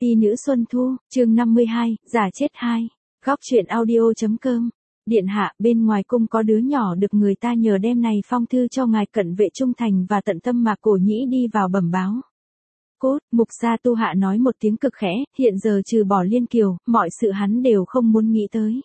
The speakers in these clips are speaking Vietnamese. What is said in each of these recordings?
Phi nữ Xuân Thu, chương 52, giả chết 2. Góc truyện audio.com. Điện hạ, bên ngoài cung có đứa nhỏ được người ta nhờ đem này phong thư cho ngài cận vệ trung thành và tận tâm mà Cổ Nhĩ đi vào bẩm báo. Cốt, Mục Gia Tu Hạ nói một tiếng cực khẽ, hiện giờ trừ bỏ Liên Kiều, mọi sự hắn đều không muốn nghĩ tới.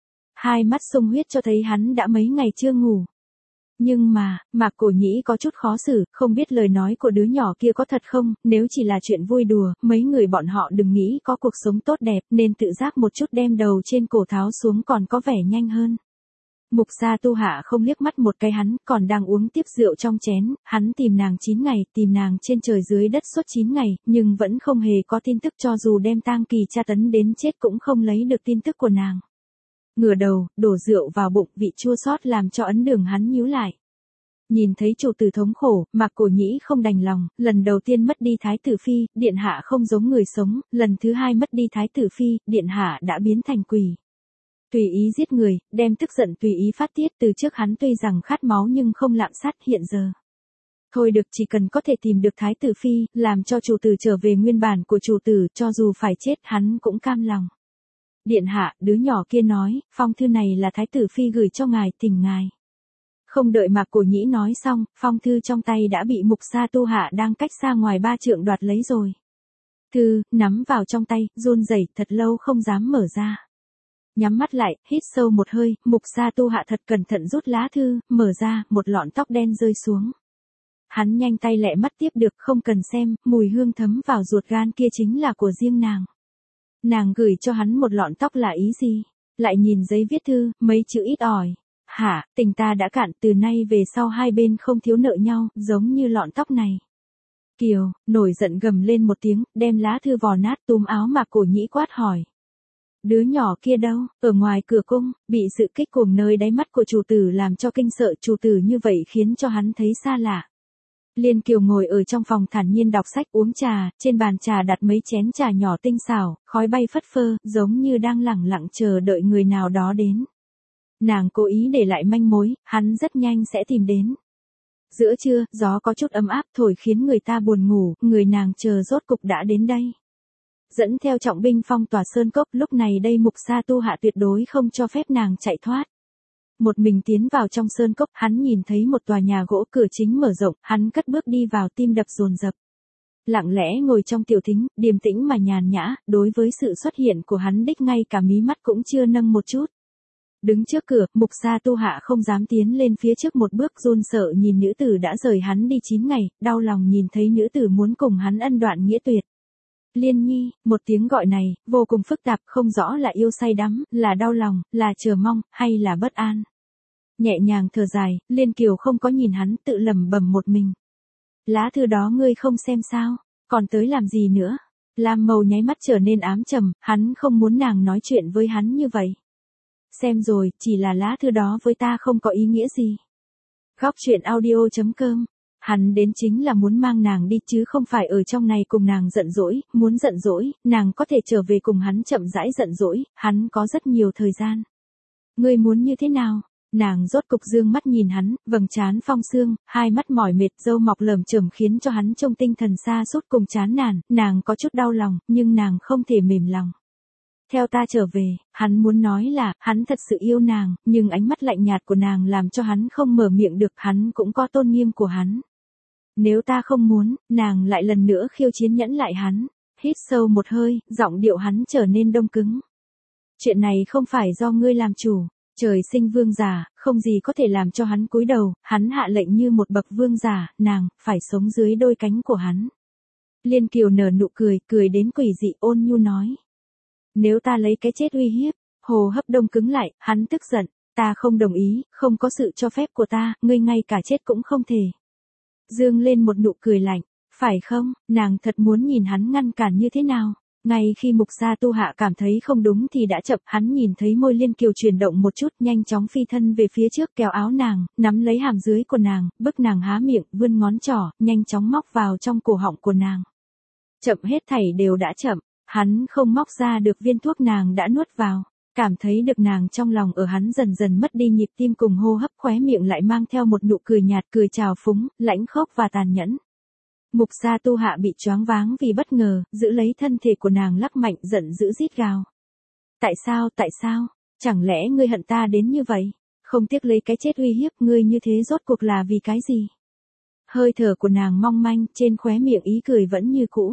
Hai mắt sung huyết cho thấy hắn đã mấy ngày chưa ngủ. Nhưng mà, Mạc Cổ Nhĩ có chút khó xử, không biết lời nói của đứa nhỏ kia có thật không, nếu chỉ là chuyện vui đùa, mấy người bọn họ đừng nghĩ có cuộc sống tốt đẹp, nên tự giác một chút đem đầu trên cổ tháo xuống còn có vẻ nhanh hơn. Mục Gia Tu Hạ không liếc mắt một cái hắn, còn đang uống tiếp rượu trong chén, hắn tìm nàng 9 ngày, tìm nàng trên trời dưới đất suốt 9 ngày, nhưng vẫn không hề có tin tức, cho dù đem tang kỳ tra tấn đến chết cũng không lấy được tin tức của nàng. Ngửa đầu, đổ rượu vào bụng, vị chua xót làm cho ấn đường hắn nhíu lại. Nhìn thấy chủ tử thống khổ, Mạc Cổ Nhĩ không đành lòng, lần đầu tiên mất đi Thái tử Phi, điện hạ không giống người sống, lần thứ hai mất đi Thái tử Phi, điện hạ đã biến thành quỷ. Tùy ý giết người, đem tức giận tùy ý phát tiết, từ trước hắn tuy rằng khát máu nhưng không lạm sát, hiện giờ. Thôi được, chỉ cần có thể tìm được Thái tử Phi, làm cho chủ tử trở về nguyên bản của chủ tử, cho dù phải chết hắn cũng cam lòng. Điện hạ, đứa nhỏ kia nói, phong thư này là Thái tử Phi gửi cho ngài, thỉnh ngài. Không đợi Mạc Cổ Nhĩ nói xong, phong thư trong tay đã bị Mục Gia Tu Hạ đang cách xa ngoài 3 trượng đoạt lấy rồi. Thư, nắm vào trong tay, run rẩy thật lâu không dám mở ra. Nhắm mắt lại, hít sâu một hơi, Mục Gia Tu Hạ thật cẩn thận rút lá thư, mở ra, một lọn tóc đen rơi xuống. Hắn nhanh tay lẹ mắt tiếp được, không cần xem, mùi hương thấm vào ruột gan kia chính là của riêng nàng. Nàng gửi cho hắn một lọn tóc là ý gì? Lại nhìn giấy viết thư, mấy chữ ít ỏi. Hả, tình ta đã cạn, từ nay về sau hai bên không thiếu nợ nhau, giống như lọn tóc này. Kiều, nổi giận gầm lên một tiếng, đem lá thư vò nát, túm áo Mạc Cổ Nhĩ quát hỏi. Đứa nhỏ kia đâu, ở ngoài cửa cung, bị sự kích cuồng nơi đáy mắt của chủ tử làm cho kinh sợ, chủ tử như vậy khiến cho hắn thấy xa lạ. Liên Kiều ngồi ở trong phòng thản nhiên đọc sách uống trà, trên bàn trà đặt mấy chén trà nhỏ tinh xảo, khói bay phất phơ, giống như đang lẳng lặng chờ đợi người nào đó đến. Nàng cố ý để lại manh mối, hắn rất nhanh sẽ tìm đến. Giữa trưa, gió có chút ấm áp thổi khiến người ta buồn ngủ, người nàng chờ rốt cục đã đến đây. Dẫn theo trọng binh phong tỏa sơn cốc, lúc này đây Mục Gia Tu Hạ tuyệt đối không cho phép nàng chạy thoát. Một mình tiến vào trong sơn cốc, hắn nhìn thấy một tòa nhà gỗ cửa chính mở rộng, hắn cất bước đi vào, tim đập dồn dập. Lặng lẽ ngồi trong tiểu thính, điềm tĩnh mà nhàn nhã, đối với sự xuất hiện của hắn đích ngay cả mí mắt cũng chưa nâng một chút. Đứng trước cửa, Mục Gia Tu Hạ không dám tiến lên phía trước một bước, run sợ nhìn nữ tử đã rời hắn đi 9 ngày, đau lòng nhìn thấy nữ tử muốn cùng hắn ân đoạn nghĩa tuyệt. Liên Nhi, một tiếng gọi này, vô cùng phức tạp, không rõ là yêu say đắm, là đau lòng, là chờ mong, hay là bất an. Nhẹ nhàng thở dài, Liên Kiều không có nhìn hắn, tự lẩm bẩm một mình. Lá thư đó ngươi không xem sao, còn tới làm gì nữa? Lam màu nháy mắt trở nên ám trầm, hắn không muốn nàng nói chuyện với hắn như vậy. Xem rồi, chỉ là lá thư đó với ta không có ý nghĩa gì. Góc truyện audio.com. Hắn đến chính là muốn mang nàng đi chứ không phải ở trong này cùng nàng giận dỗi, muốn giận dỗi, nàng có thể trở về cùng hắn chậm rãi giận dỗi, hắn có rất nhiều thời gian. Ngươi muốn như thế nào? Nàng rốt cục dương mắt nhìn hắn, vầng trán phong sương, hai mắt mỏi mệt, râu mọc lởm chởm khiến cho hắn trông tinh thần sa sút cùng chán nản, nàng có chút đau lòng, nhưng nàng không thể mềm lòng. Theo ta trở về, hắn muốn nói là, hắn thật sự yêu nàng, nhưng ánh mắt lạnh nhạt của nàng làm cho hắn không mở miệng được, hắn cũng có tôn nghiêm của hắn. Nếu ta không muốn, nàng lại lần nữa khiêu chiến nhẫn lại hắn, hít sâu một hơi, giọng điệu hắn trở nên đông cứng. Chuyện này không phải do ngươi làm chủ, trời sinh vương giả, không gì có thể làm cho hắn cúi đầu, hắn hạ lệnh như một bậc vương giả, nàng, phải sống dưới đôi cánh của hắn. Liên Kiều nở nụ cười, cười đến quỷ dị, ôn nhu nói. Nếu ta lấy cái chết uy hiếp, hô hấp đông cứng lại, hắn tức giận, ta không đồng ý, không có sự cho phép của ta, ngươi ngay cả chết cũng không thể. Dương lên một nụ cười lạnh, phải không, nàng thật muốn nhìn hắn ngăn cản như thế nào. Ngay khi Mục Gia Tu Hạ cảm thấy không đúng thì đã chậm, hắn nhìn thấy môi Liên Kiều chuyển động một chút, nhanh chóng phi thân về phía trước, kéo áo nàng, nắm lấy hàm dưới của nàng, bức nàng há miệng, vươn ngón trỏ, nhanh chóng móc vào trong cổ họng của nàng. Chậm, hết thảy đều đã chậm, hắn không móc ra được viên thuốc nàng đã nuốt vào. Cảm thấy được nàng trong lòng ở hắn dần dần mất đi nhịp tim cùng hô hấp, khóe miệng lại mang theo một nụ cười nhạt, cười trào phúng, lãnh khốc và tàn nhẫn. Mục Gia Tu Hạ bị choáng váng vì bất ngờ, giữ lấy thân thể của nàng lắc mạnh giận dữ rít gào. Tại sao, chẳng lẽ ngươi hận ta đến như vậy? Không tiếc lấy cái chết uy hiếp ngươi như thế rốt cuộc là vì cái gì? Hơi thở của nàng mong manh, trên khóe miệng ý cười vẫn như cũ.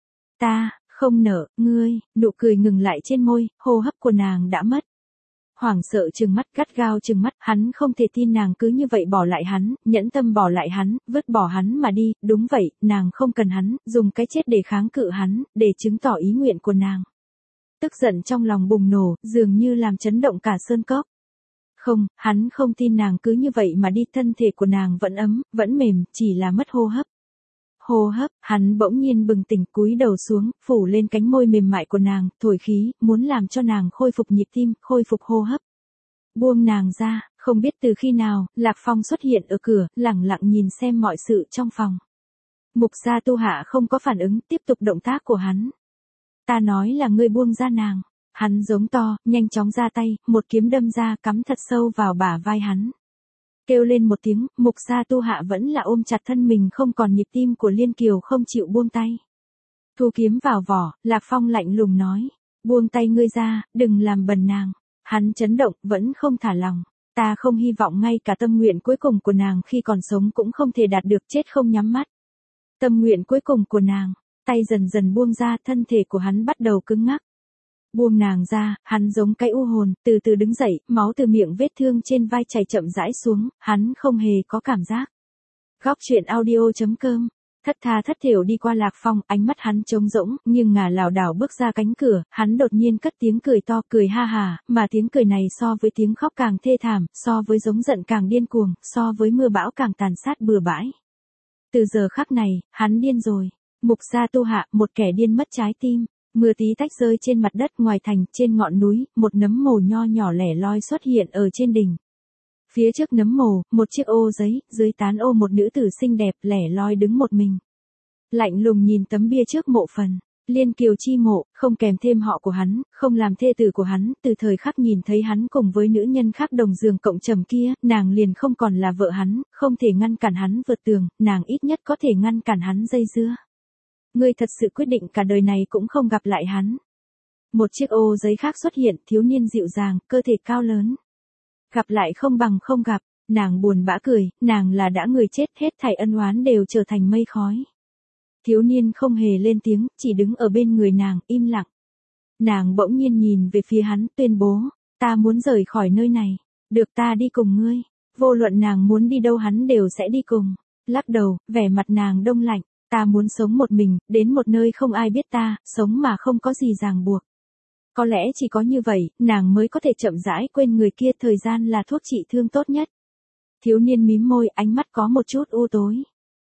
Ta, không nợ, ngươi, nụ cười ngừng lại trên môi, hô hấp của nàng đã mất. Hoảng sợ trừng mắt gắt gao trừng mắt, hắn không thể tin nàng cứ như vậy bỏ lại hắn, nhẫn tâm bỏ lại hắn, vứt bỏ hắn mà đi, đúng vậy, nàng không cần hắn, dùng cái chết để kháng cự hắn, để chứng tỏ ý nguyện của nàng. Tức giận trong lòng bùng nổ, dường như làm chấn động cả sơn cốc. Không, hắn không tin nàng cứ như vậy mà đi, thân thể của nàng vẫn ấm, vẫn mềm, chỉ là mất hô hấp. Hô hấp, hắn bỗng nhiên bừng tỉnh cúi đầu xuống, phủ lên cánh môi mềm mại của nàng, thổi khí, muốn làm cho nàng khôi phục nhịp tim, khôi phục hô hấp. Buông nàng ra, không biết từ khi nào, Lạc Phong xuất hiện ở cửa, lẳng lặng nhìn xem mọi sự trong phòng. Mục Gia Tu Hạ không có phản ứng, tiếp tục động tác của hắn. Ta nói là ngươi buông ra nàng. Hắn giống to, nhanh chóng ra tay, một kiếm đâm ra cắm thật sâu vào bả vai hắn. Kêu lên một tiếng, Mục Gia Tu Hạ vẫn là ôm chặt thân mình không còn nhịp tim của Liên Kiều không chịu buông tay. Thu kiếm vào vỏ, Lạc Phong lạnh lùng nói. Buông tay ngươi ra, đừng làm bần nàng. Hắn chấn động, vẫn không thả lòng. Ta không hy vọng ngay cả tâm nguyện cuối cùng của nàng khi còn sống cũng không thể đạt được, chết không nhắm mắt. Tâm nguyện cuối cùng của nàng, tay dần dần buông ra, thân thể của hắn bắt đầu cứng ngắc. Buông nàng ra, hắn giống cái u hồn, từ từ đứng dậy, máu từ miệng vết thương trên vai chảy chậm rãi xuống, hắn không hề có cảm giác. Góc truyện audio.com, thất tha thất thểu đi qua Lạc Phong, ánh mắt hắn trống rỗng, nhưng ngả lảo đảo bước ra cánh cửa, hắn đột nhiên cất tiếng cười to, cười ha hà, mà tiếng cười này so với tiếng khóc càng thê thảm, so với giống giận càng điên cuồng, so với mưa bão càng tàn sát bừa bãi. Từ giờ khắc này, hắn điên rồi. Mục Gia Tu Hạ, một kẻ điên mất trái tim. Mưa tí tách rơi trên mặt đất ngoài thành, trên ngọn núi, một nấm mồ nho nhỏ lẻ loi xuất hiện ở trên đỉnh. Phía trước nấm mồ, một chiếc ô giấy, dưới tán ô một nữ tử xinh đẹp lẻ loi đứng một mình. Lạnh lùng nhìn tấm bia trước mộ phần. Liên Kiều chi mộ, không kèm thêm họ của hắn, không làm thê tử của hắn, từ thời khắc nhìn thấy hắn cùng với nữ nhân khác đồng giường cộng trầm kia, nàng liền không còn là vợ hắn, không thể ngăn cản hắn vượt tường, nàng ít nhất có thể ngăn cản hắn dây dưa. Ngươi thật sự quyết định cả đời này cũng không gặp lại hắn. Một chiếc ô giấy khác xuất hiện, thiếu niên dịu dàng, cơ thể cao lớn. Gặp lại không bằng không gặp, nàng buồn bã cười, nàng là đã người chết, hết thảy ân oán đều trở thành mây khói. Thiếu niên không hề lên tiếng, chỉ đứng ở bên người nàng, im lặng. Nàng bỗng nhiên nhìn về phía hắn, tuyên bố, ta muốn rời khỏi nơi này, được ta đi cùng ngươi. Vô luận nàng muốn đi đâu hắn đều sẽ đi cùng. Lắc đầu, vẻ mặt nàng đông lạnh. Ta muốn sống một mình, đến một nơi không ai biết ta, sống mà không có gì ràng buộc. Có lẽ chỉ có như vậy, nàng mới có thể chậm rãi quên người kia, thời gian là thuốc trị thương tốt nhất. Thiếu niên mím môi, ánh mắt có một chút u tối.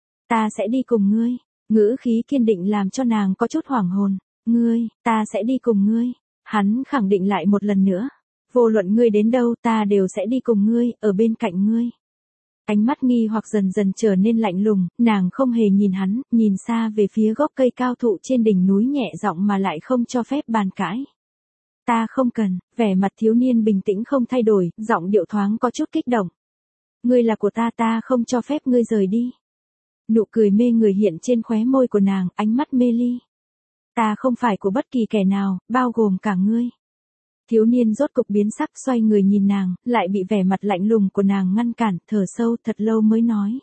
Ta sẽ đi cùng ngươi, ngữ khí kiên định làm cho nàng có chút hoảng hồn. Ngươi, ta sẽ đi cùng ngươi. Hắn khẳng định lại một lần nữa. Vô luận ngươi đến đâu, ta đều sẽ đi cùng ngươi, ở bên cạnh ngươi. Ánh mắt nghi hoặc dần dần trở nên lạnh lùng, nàng không hề nhìn hắn, nhìn xa về phía gốc cây cao thụ trên đỉnh núi, nhẹ giọng mà lại không cho phép bàn cãi. Ta không cần, vẻ mặt thiếu niên bình tĩnh không thay đổi, giọng điệu thoáng có chút kích động. Ngươi là của ta, ta không cho phép ngươi rời đi. Nụ cười mê người hiện trên khóe môi của nàng, ánh mắt mê ly. Ta không phải của bất kỳ kẻ nào, bao gồm cả ngươi. Thiếu niên rốt cục biến sắc, xoay người nhìn nàng, lại bị vẻ mặt lạnh lùng của nàng ngăn cản, thở sâu thật lâu mới nói.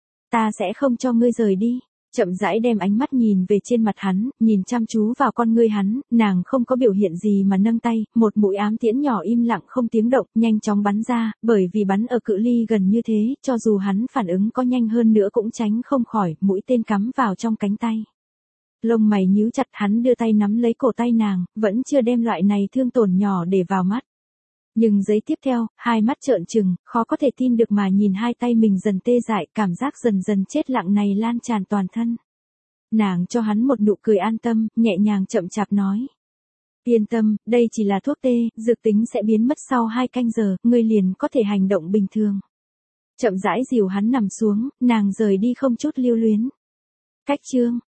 Ta sẽ không cho ngươi rời đi. Chậm rãi đem ánh mắt nhìn về trên mặt hắn, nhìn chăm chú vào con ngươi hắn, nàng không có biểu hiện gì mà nâng tay, một mũi ám tiễn nhỏ im lặng không tiếng động, nhanh chóng bắn ra, bởi vì bắn ở cự ly gần như thế, cho dù hắn phản ứng có nhanh hơn nữa cũng tránh không khỏi, mũi tên cắm vào trong cánh tay. Lông mày nhíu chặt, hắn đưa tay nắm lấy cổ tay nàng, vẫn chưa đem loại này thương tổn nhỏ để vào mắt. Nhưng giây tiếp theo, hai mắt trợn trừng, khó có thể tin được mà nhìn hai tay mình dần tê dại, cảm giác dần dần chết lặng này lan tràn toàn thân. Nàng cho hắn một nụ cười an tâm, nhẹ nhàng chậm chạp nói. Yên tâm, đây chỉ là thuốc tê, dược tính sẽ biến mất sau 2 canh giờ, ngươi liền có thể hành động bình thường. Chậm rãi dìu hắn nằm xuống, nàng rời đi không chút lưu luyến. Cách chương